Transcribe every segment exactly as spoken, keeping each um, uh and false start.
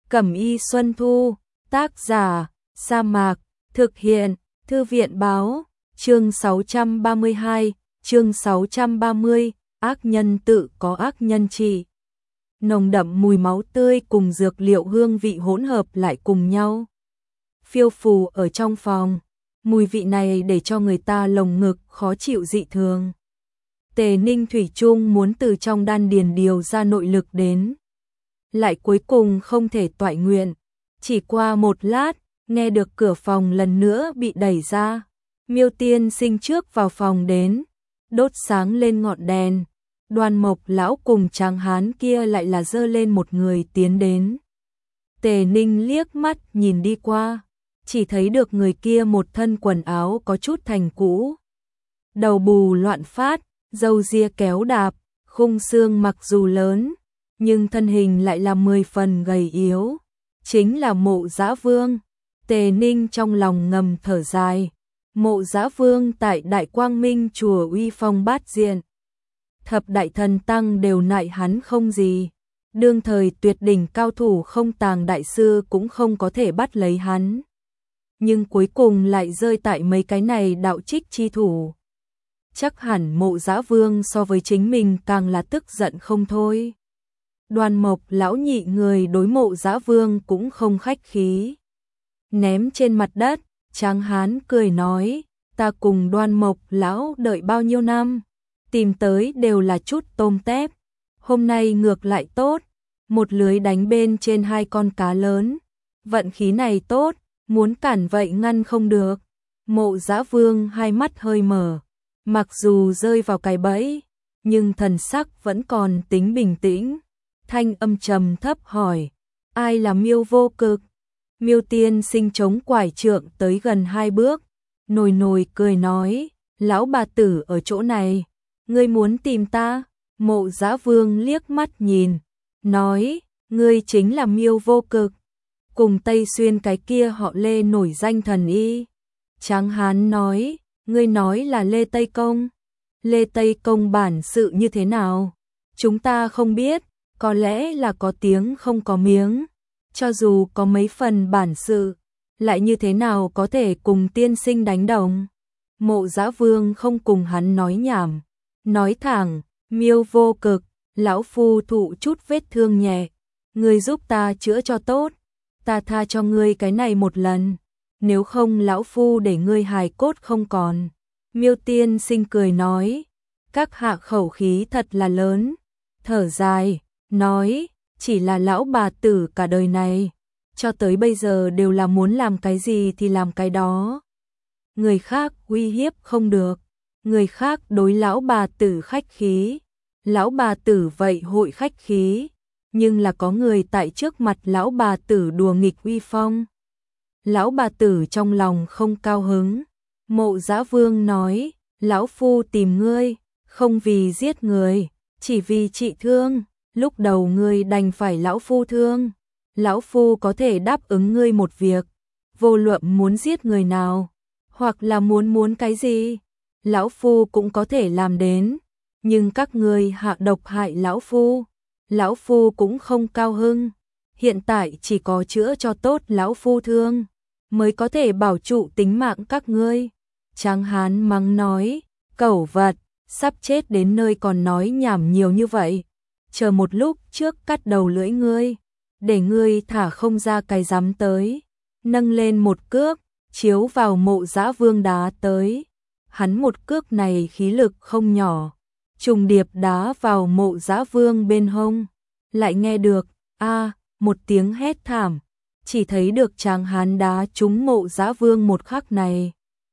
Cẩm y Xuân Thu, tác giả, Sa Mạc, thực hiện, Thư viện báo, chương sáu trăm ba mươi hai, chương sáu trăm ba mươi, ác nhân tự có ác nhân trị. Nồng đậm mùi máu tươi cùng dược liệu hương vị hỗn hợp lại cùng nhau. Phiêu phù ở trong phòng, mùi vị này để cho người ta lồng ngực khó chịu dị thường. Tề Ninh thủy chung muốn từ trong đan điền điều ra nội lực đến. Lại cuối cùng không thể toại nguyện. Chỉ qua một lát, nghe được cửa phòng lần nữa bị đẩy ra. Miêu Tiên Sinh trước vào phòng đến, đốt sáng lên ngọn đèn. Đoan Mộc lão cùng tráng hán kia lại là dơ lên một người tiến đến. Tề Ninh liếc mắt nhìn đi qua, chỉ thấy được người kia một thân quần áo có chút thành cũ. Đầu bù loạn phát, râu ria kéo đạp, khung xương mặc dù lớn, nhưng thân hình lại là mười phần gầy yếu. Chính là Mộ Dã Vương. Tề Ninh trong lòng ngầm thở dài. Mộ Dã Vương tại Đại Quang Minh chùa uy phong bát diện. Thập đại thần tăng đều nại hắn không gì. Đương thời tuyệt đỉnh cao thủ không tàng đại sư cũng không có thể bắt lấy hắn. Nhưng cuối cùng lại rơi tại mấy cái này đạo trích chi thủ. Chắc hẳn Mộ Dã Vương so với chính mình càng là tức giận không thôi. Đoan Mộc lão nhị người đối Mộ Dã Vương cũng không khách khí. Ném trên mặt đất, tráng hán cười nói, ta cùng Đoan Mộc lão đợi bao nhiêu năm, tìm tới đều là chút tôm tép. Hôm nay ngược lại tốt, một lưới đánh bên trên hai con cá lớn. Vận khí này tốt, muốn cản vậy ngăn không được. Mộ Dã Vương hai mắt hơi mở, mặc dù rơi vào cái bẫy, nhưng thần sắc vẫn còn tính bình tĩnh. Thanh âm trầm thấp hỏi, ai là Miêu Vô Cực? Miêu Tiên Sinh chống quải trượng tới gần hai bước, nồi nồi cười nói, lão bà tử ở chỗ này, ngươi muốn tìm ta? Mộ Dã Vương liếc mắt nhìn, nói, ngươi chính là Miêu Vô Cực, cùng Tây Xuyên cái kia họ Lê nổi danh thần y. Tráng hán nói, ngươi nói là Lê Tây Công. Lê Tây Công bản sự như thế nào? Chúng ta không biết, có lẽ là có tiếng không có miếng. Cho dù có mấy phần bản sự, lại như thế nào có thể cùng tiên sinh đánh đồng? Mộ Dã Vương không cùng hắn nói nhảm, nói thẳng, Miêu Vô Cực, lão phu thụ chút vết thương nhẹ, ngươi giúp ta chữa cho tốt, ta tha cho ngươi cái này một lần, nếu không lão phu để ngươi hài cốt không còn. Miêu Tiên Sinh cười nói, các hạ khẩu khí thật là lớn, thở dài, nói, chỉ là lão bà tử cả đời này, cho tới bây giờ đều là muốn làm cái gì thì làm cái đó. Người khác uy hiếp không được, người khác đối lão bà tử khách khí, lão bà tử vậy hội khách khí, nhưng là có người tại trước mặt lão bà tử đùa nghịch uy phong. Lão bà tử trong lòng không cao hứng. Mộ Dã Vương nói, lão phu tìm ngươi, không vì giết người, chỉ vì trị thương. Lúc đầu ngươi đành phải lão phu thương, lão phu có thể đáp ứng ngươi một việc, vô luận muốn giết người nào, hoặc là muốn muốn cái gì, lão phu cũng có thể làm đến, nhưng các ngươi hạ độc hại lão phu, lão phu cũng không cao hưng, hiện tại chỉ có chữa cho tốt lão phu thương, mới có thể bảo trụ tính mạng các ngươi. Tráng hán mắng nói, cẩu vật, sắp chết đến nơi còn nói nhảm nhiều như vậy. Chờ một lúc trước cắt đầu lưỡi ngươi, để ngươi thả không ra cái dám tới. Nâng lên một cước, chiếu vào Mộ Dã Vương đá tới. Hắn một cước này khí lực không nhỏ, trùng điệp đá vào Mộ Dã Vương bên hông. Lại nghe được, a một tiếng hét thảm, chỉ thấy được tráng hán đá trúng Mộ Dã Vương một khắc này.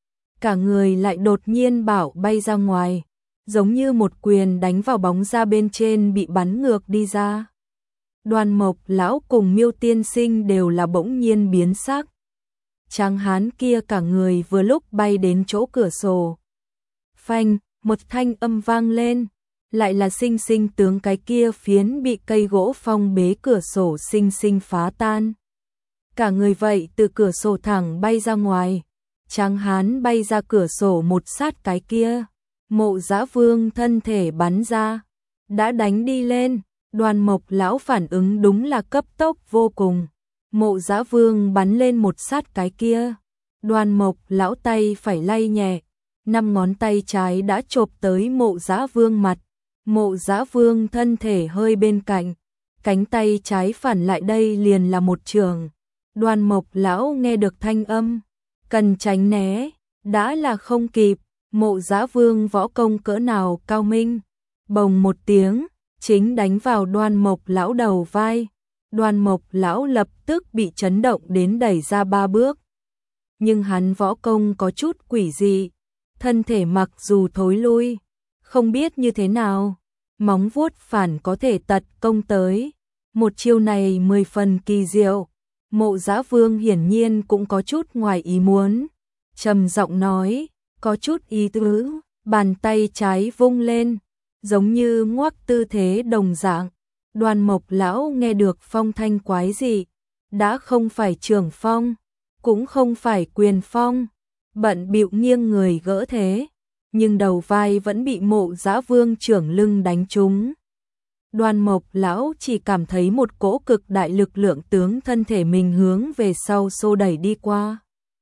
Cả người lại đột nhiên bảo bay ra ngoài, giống như một quyền đánh vào bóng ra bên trên bị bắn ngược đi ra. Đoan Mộc lão cùng Miêu Tiên Sinh đều là bỗng nhiên biến sắc. Tráng hán kia cả người vừa lúc bay đến chỗ cửa sổ. Phanh, một thanh âm vang lên, lại là sinh sinh tướng cái kia phiến bị cây gỗ phong bế cửa sổ sinh sinh phá tan. Cả người vậy từ cửa sổ thẳng bay ra ngoài. Tráng hán bay ra cửa sổ một sát cái kia. Mộ Dã Vương thân thể bắn ra, đã đánh đi lên. Đoan Mộc lão phản ứng đúng là cấp tốc vô cùng. Mộ Dã Vương bắn lên một sát cái kia. Đoan Mộc lão tay phải lay nhẹ, năm ngón tay trái đã chộp tới Mộ Dã Vương mặt. Mộ Dã Vương thân thể hơi bên cạnh, cánh tay trái phản lại đây liền là một trường. Đoan Mộc lão nghe được thanh âm, cần tránh né, đã là không kịp. Mộ Dã Vương võ công cỡ nào cao minh, bồng một tiếng, chính đánh vào Đoan Mộc lão đầu vai. Đoan Mộc lão lập tức bị chấn động đến đẩy ra ba bước. Nhưng hắn võ công có chút quỷ dị, thân thể mặc dù thối lui, không biết như thế nào, móng vuốt phản có thể tật công tới. Một chiêu này mười phần kỳ diệu. Mộ Dã Vương hiển nhiên cũng có chút ngoài ý muốn, trầm giọng nói, có chút ý tứ, bàn tay trái vung lên, giống như ngoắc tư thế đồng dạng. Đoan Mộc lão nghe được phong thanh quái dị, đã không phải trường phong, cũng không phải quyền phong, bận bịu nghiêng người gỡ thế, nhưng đầu vai vẫn bị Mộ Dã Vương chưởng lưng đánh trúng. Đoan Mộc lão chỉ cảm thấy một cỗ cực đại lực lượng tướng thân thể mình hướng về sau xô đẩy đi qua.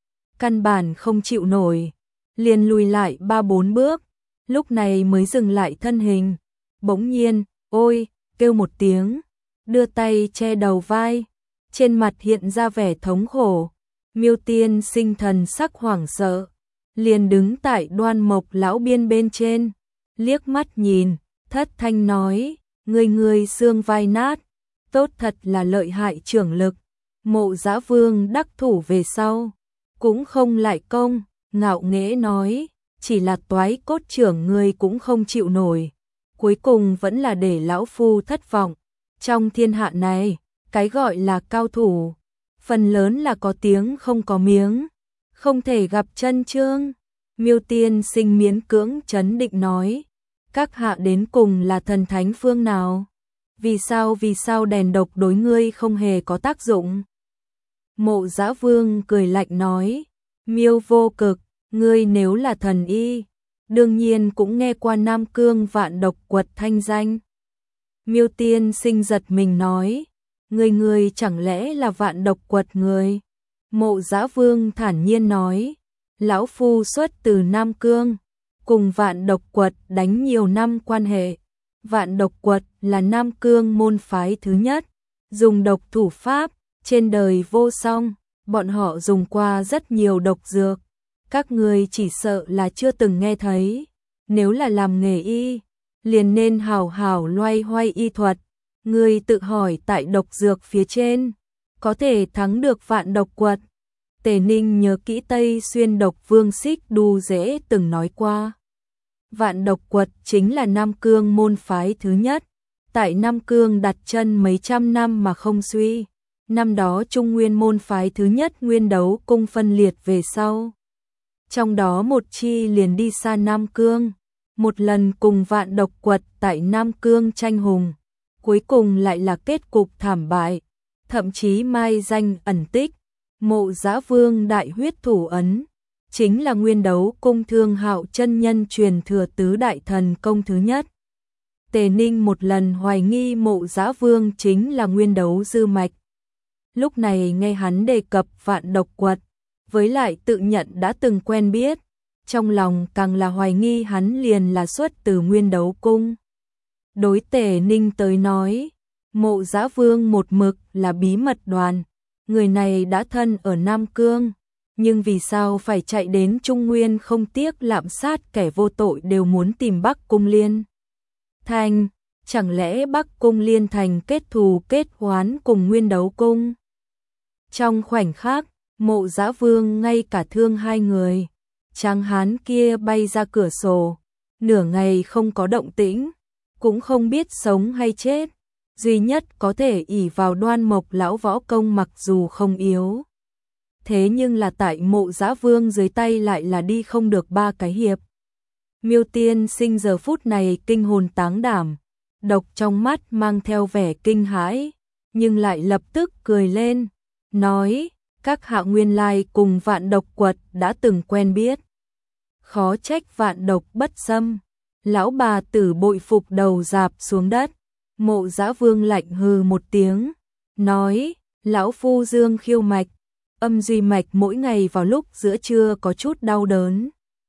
Căn bản không chịu nổi, liền lùi lại ba bốn bước, lúc này mới dừng lại thân hình. Bỗng nhiên, ôi, kêu một tiếng, đưa tay che đầu vai, trên mặt hiện ra vẻ thống khổ. Miêu Tiên Sinh thần sắc hoảng sợ, liền đứng tại Đoan Mộc lão biên bên trên, liếc mắt nhìn, thất thanh nói, người người xương vai nát, tốt thật là lợi hại trưởng lực. Mộ Dã Vương đắc thủ về sau, cũng không lại công, ngạo nghễ nói, chỉ là toái cốt trưởng người cũng không chịu nổi, cuối cùng vẫn là để lão phu thất vọng. Trong thiên hạ này, cái gọi là cao thủ, phần lớn là có tiếng không có miếng, không thể gặp chân chương. Miêu Tiên Sinh miễn cưỡng trấn định nói, các hạ đến cùng là thần thánh phương nào? Vì sao vì sao đèn độc đối ngươi không hề có tác dụng? Mộ Dã Vương cười lạnh nói, Miêu Vô Cực, ngươi nếu là thần y, đương nhiên cũng nghe qua Nam Cương Vạn Độc Quật thanh danh. Miêu Tiên Sinh giật mình nói, ngươi ngươi chẳng lẽ là Vạn Độc Quật người? Mộ Dã Vương thản nhiên nói, lão phu xuất từ Nam Cương, cùng Vạn Độc Quật đánh nhiều năm quan hệ. Vạn Độc Quật là Nam Cương môn phái thứ nhất, dùng độc thủ pháp, trên đời vô song, bọn họ dùng qua rất nhiều độc dược. Các người chỉ sợ là chưa từng nghe thấy, nếu là làm nghề y, liền nên hào hào loay hoay y thuật. Người tự hỏi tại độc dược phía trên, có thể thắng được Vạn Độc Quật. Tề Ninh nhớ kỹ Tây Xuyên Độc Vương Xích Đu Dễ từng nói qua. Vạn Độc Quật chính là Nam Cương môn phái thứ nhất, tại Nam Cương đặt chân mấy trăm năm mà không suy. Năm đó Trung Nguyên môn phái thứ nhất Nguyên Đấu Cung phân liệt về sau. Trong đó một chi liền đi xa Nam Cương, một lần cùng Vạn Độc Quật tại Nam Cương tranh hùng, cuối cùng lại là kết cục thảm bại, thậm chí mai danh ẩn tích. Mộ Dã Vương đại huyết thủ ấn, chính là Nguyên Đấu Cung Thương Hạo chân nhân truyền thừa tứ đại thần công thứ nhất. Tề Ninh một lần hoài nghi Mộ Dã Vương chính là Nguyên Đấu dư mạch. Lúc này nghe hắn đề cập Vạn Độc Quật, với lại tự nhận đã từng quen biết, trong lòng càng là hoài nghi hắn liền là xuất từ Nguyên Đấu Cung. Đối Tề Ninh tới nói, Mộ Dã Vương một mực là bí mật đoàn, người này đã thân ở Nam Cương, nhưng vì sao phải chạy đến Trung Nguyên không tiếc lạm sát kẻ vô tội đều muốn tìm Bắc Cung Liên Thành, chẳng lẽ Bắc Cung Liên Thành kết thù kết oán cùng Nguyên Đấu Cung? Trong khoảnh khắc, Mộ Dã Vương ngay cả thương hai người, tráng hán kia bay ra cửa sổ, nửa ngày không có động tĩnh, cũng không biết sống hay chết, duy nhất có thể ỷ vào Đoan Mộc lão võ công mặc dù không yếu. Thế nhưng là tại Mộ Dã Vương dưới tay lại là đi không được ba cái hiệp. Miêu Tiên Sinh giờ phút này kinh hồn táng đảm, độc trong mắt mang theo vẻ kinh hãi, nhưng lại lập tức cười lên, nói, các hạ nguyên lai cùng Vạn Độc Quật đã từng quen biết. Khó trách Vạn Độc bất xâm. Lão bà tử bội phục đầu dạp xuống đất. Mộ Dã Vương lạnh hừ một tiếng, nói, Lão phu dương khiêu mạch, âm duy mạch mỗi ngày vào lúc giữa trưa có chút đau đớn,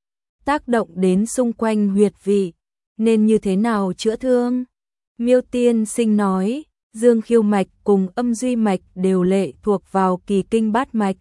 tác động đến xung quanh huyệt vị, nên như thế nào chữa thương? Miêu tiên sinh nói, dương khiêu mạch cùng âm duy mạch đều lệ thuộc vào kỳ kinh bát mạch.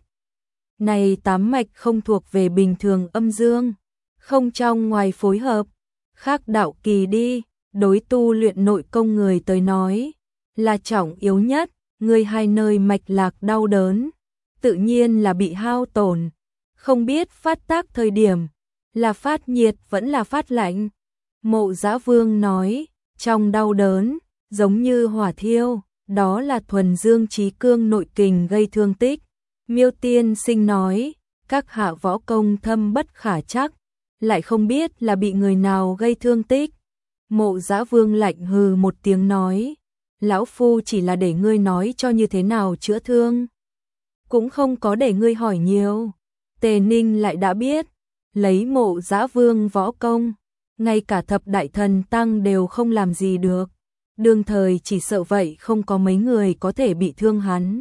Này tám mạch không thuộc về bình thường âm dương, không trong ngoài phối hợp, khác đạo kỳ đi, đối tu luyện nội công người tới nói, là trọng yếu nhất, người hai nơi mạch lạc đau đớn, tự nhiên là bị hao tổn, không biết phát tác thời điểm, là phát nhiệt vẫn là phát lạnh. Mộ Dã Vương nói, trong đau đớn, giống như hỏa thiêu, đó là thuần dương chí cương nội kình gây thương tích. Miêu tiên sinh nói, các hạ võ công thâm bất khả chắc, lại không biết là bị người nào gây thương tích. Mộ Dã Vương lạnh hừ một tiếng nói, lão phu chỉ là để ngươi nói cho như thế nào chữa thương, cũng không có để ngươi hỏi nhiều. Tề Ninh lại đã biết, lấy Mộ Dã Vương võ công, ngay cả thập đại thần tăng đều không làm gì được, đương thời chỉ sợ vậy không có mấy người có thể bị thương hắn.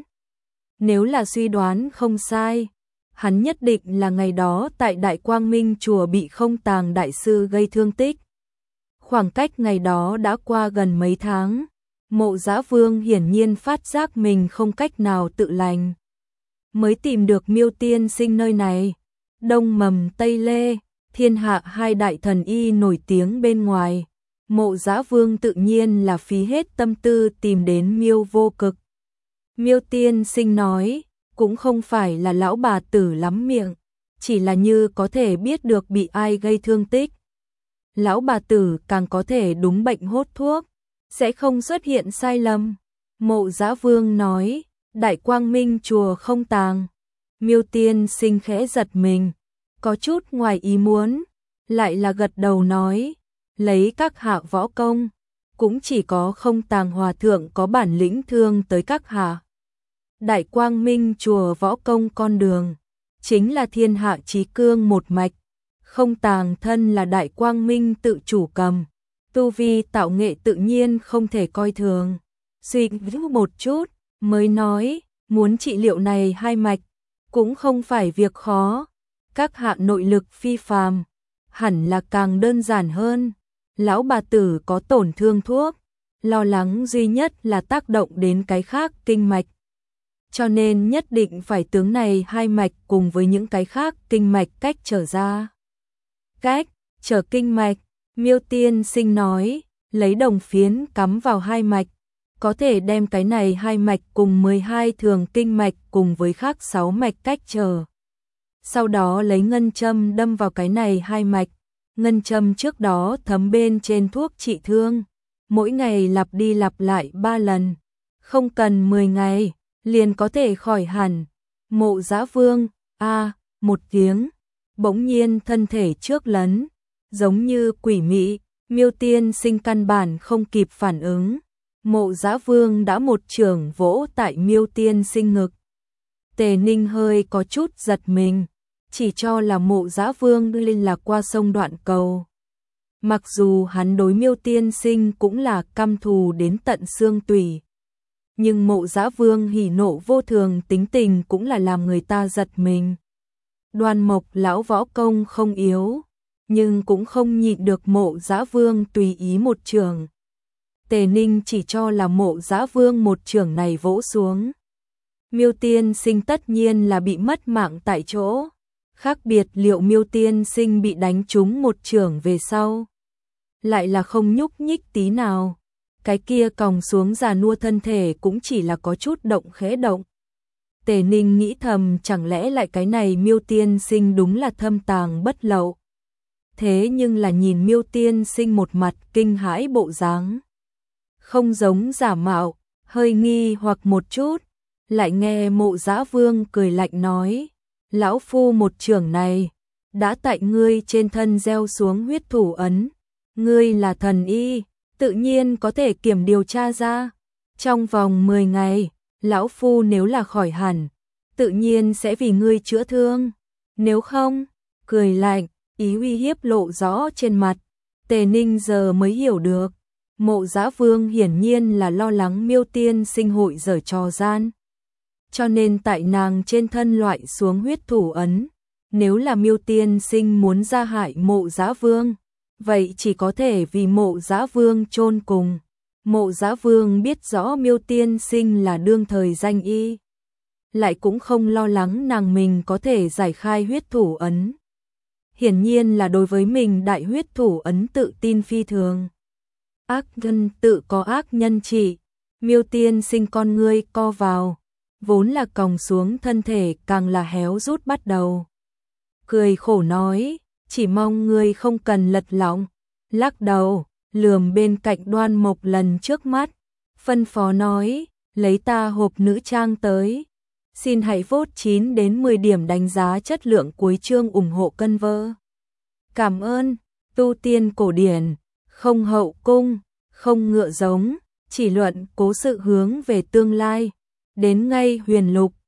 Nếu là suy đoán không sai, hắn nhất định là ngày đó tại Đại Quang Minh chùa bị Không Tàng đại sư gây thương tích. Khoảng cách ngày đó đã qua gần mấy tháng, Mộ Dã Vương hiển nhiên phát giác mình không cách nào tự lành, mới tìm được Miêu tiên sinh nơi này. Đông Mầm Tây Lê, thiên hạ hai đại thần y nổi tiếng bên ngoài, Mộ Dã Vương tự nhiên là phí hết tâm tư tìm đến Miêu Vô Cực. Miêu tiên sinh nói, cũng không phải là lão bà tử lắm miệng, chỉ là như có thể biết được bị ai gây thương tích. Lão bà tử càng có thể đúng bệnh hốt thuốc, sẽ không xuất hiện sai lầm. Mộ Dã Vương nói, Đại Quang Minh chùa Không Tàng. Miêu tiên sinh khẽ giật mình, có chút ngoài ý muốn, lại là gật đầu nói, lấy các hạ võ công, cũng chỉ có Không Tàng hòa thượng có bản lĩnh thương tới các hạ. Đại Quang Minh chùa võ công con đường, chính là thiên hạ chí cương một mạch, Không Tàng thân là Đại Quang Minh tự chủ cầm, tu vi tạo nghệ tự nhiên không thể coi thường. Suy nghĩ một chút, mới nói, muốn trị liệu này hai mạch, cũng không phải việc khó, các hạ nội lực phi phàm, hẳn là càng đơn giản hơn. Lão bà tử có tổn thương thuốc, lo lắng duy nhất là tác động đến cái khác kinh mạch, cho nên nhất định phải tướng này hai mạch cùng với những cái khác kinh mạch cách trở ra. Cách trở kinh mạch, Miêu tiên sinh nói, lấy đồng phiến cắm vào hai mạch, có thể đem cái này hai mạch cùng mười hai thường kinh mạch cùng với khác sáu mạch cách trở. Sau đó lấy ngân châm đâm vào cái này hai mạch, ngân châm trước đó thấm bên trên thuốc trị thương, mỗi ngày lặp đi lặp lại ba lần, không cần mười ngày, liền có thể khỏi hẳn. Mộ Dã Vương, a một tiếng, bỗng nhiên thân thể trước lấn, giống như quỷ mị, Miêu tiên sinh căn bản không kịp phản ứng. Mộ Dã Vương đã một chưởng vỗ tại Miêu tiên sinh ngực. Tề Ninh hơi có chút giật mình, chỉ cho là Mộ Dã Vương lên là qua sông Đoạn Cầu. Mặc dù hắn đối Miêu tiên sinh cũng là căm thù đến tận xương tủy, nhưng Mộ Dã Vương hỉ nộ vô thường tính tình cũng là làm người ta giật mình. Đoan Mộc lão võ công không yếu, nhưng cũng không nhịn được Mộ Dã Vương tùy ý một chưởng. Tề Ninh chỉ cho là Mộ Dã Vương một chưởng này vỗ xuống, Miêu tiên sinh tất nhiên là bị mất mạng tại chỗ. Khác biệt liệu Miêu tiên sinh bị đánh trúng một chưởng về sau, lại là không nhúc nhích tí nào, cái kia còng xuống già nua thân thể cũng chỉ là có chút động khẽ động. Tề Ninh nghĩ thầm, chẳng lẽ lại cái này Miêu tiên sinh đúng là thâm tàng bất lậu. Thế nhưng là nhìn Miêu tiên sinh một mặt kinh hãi bộ dáng, không giống giả mạo, hơi nghi hoặc một chút, lại nghe Mộ Dã Vương cười lạnh nói, lão phu một chưởng này, đã tại ngươi trên thân gieo xuống huyết thủ ấn, ngươi là thần y, tự nhiên có thể kiểm điều tra ra, trong vòng mười ngày, lão phu nếu là khỏi hẳn, tự nhiên sẽ vì ngươi chữa thương, nếu không, cười lạnh, ý uy hiếp lộ rõ trên mặt. Tề Ninh giờ mới hiểu được, Mộ Dã Vương hiển nhiên là lo lắng Miêu tiên sinh hội giở trò gian. cho nên tại nàng trên thân loại xuống huyết thủ ấn. Nếu là Miêu tiên sinh muốn ra hại Mộ Dã Vương, vậy chỉ có thể vì Mộ Dã Vương chôn cùng. Mộ Dã Vương biết rõ Miêu tiên sinh là đương thời danh y, lại cũng không lo lắng nàng mình có thể giải khai huyết thủ ấn. Hiển nhiên là đối với mình đại huyết thủ ấn tự tin phi thường. Ác nhân tự có ác nhân trị, Miêu tiên sinh con ngươi co vào, vốn là còng xuống thân thể càng là héo rút bắt đầu. Cười khổ nói, chỉ mong ngươi không cần lật lọng, lắc đầu, lườm bên cạnh Đoan Mộc lần trước mắt, phân phó nói, lấy ta hộp nữ trang tới. Xin hãy vote chín đến mười điểm đánh giá chất lượng cuối chương ủng hộ cân vơ. Cảm ơn, tu tiên cổ điển, không hậu cung, không ngựa giống, chỉ luận cố sự hướng về tương lai, đến ngay huyền lục,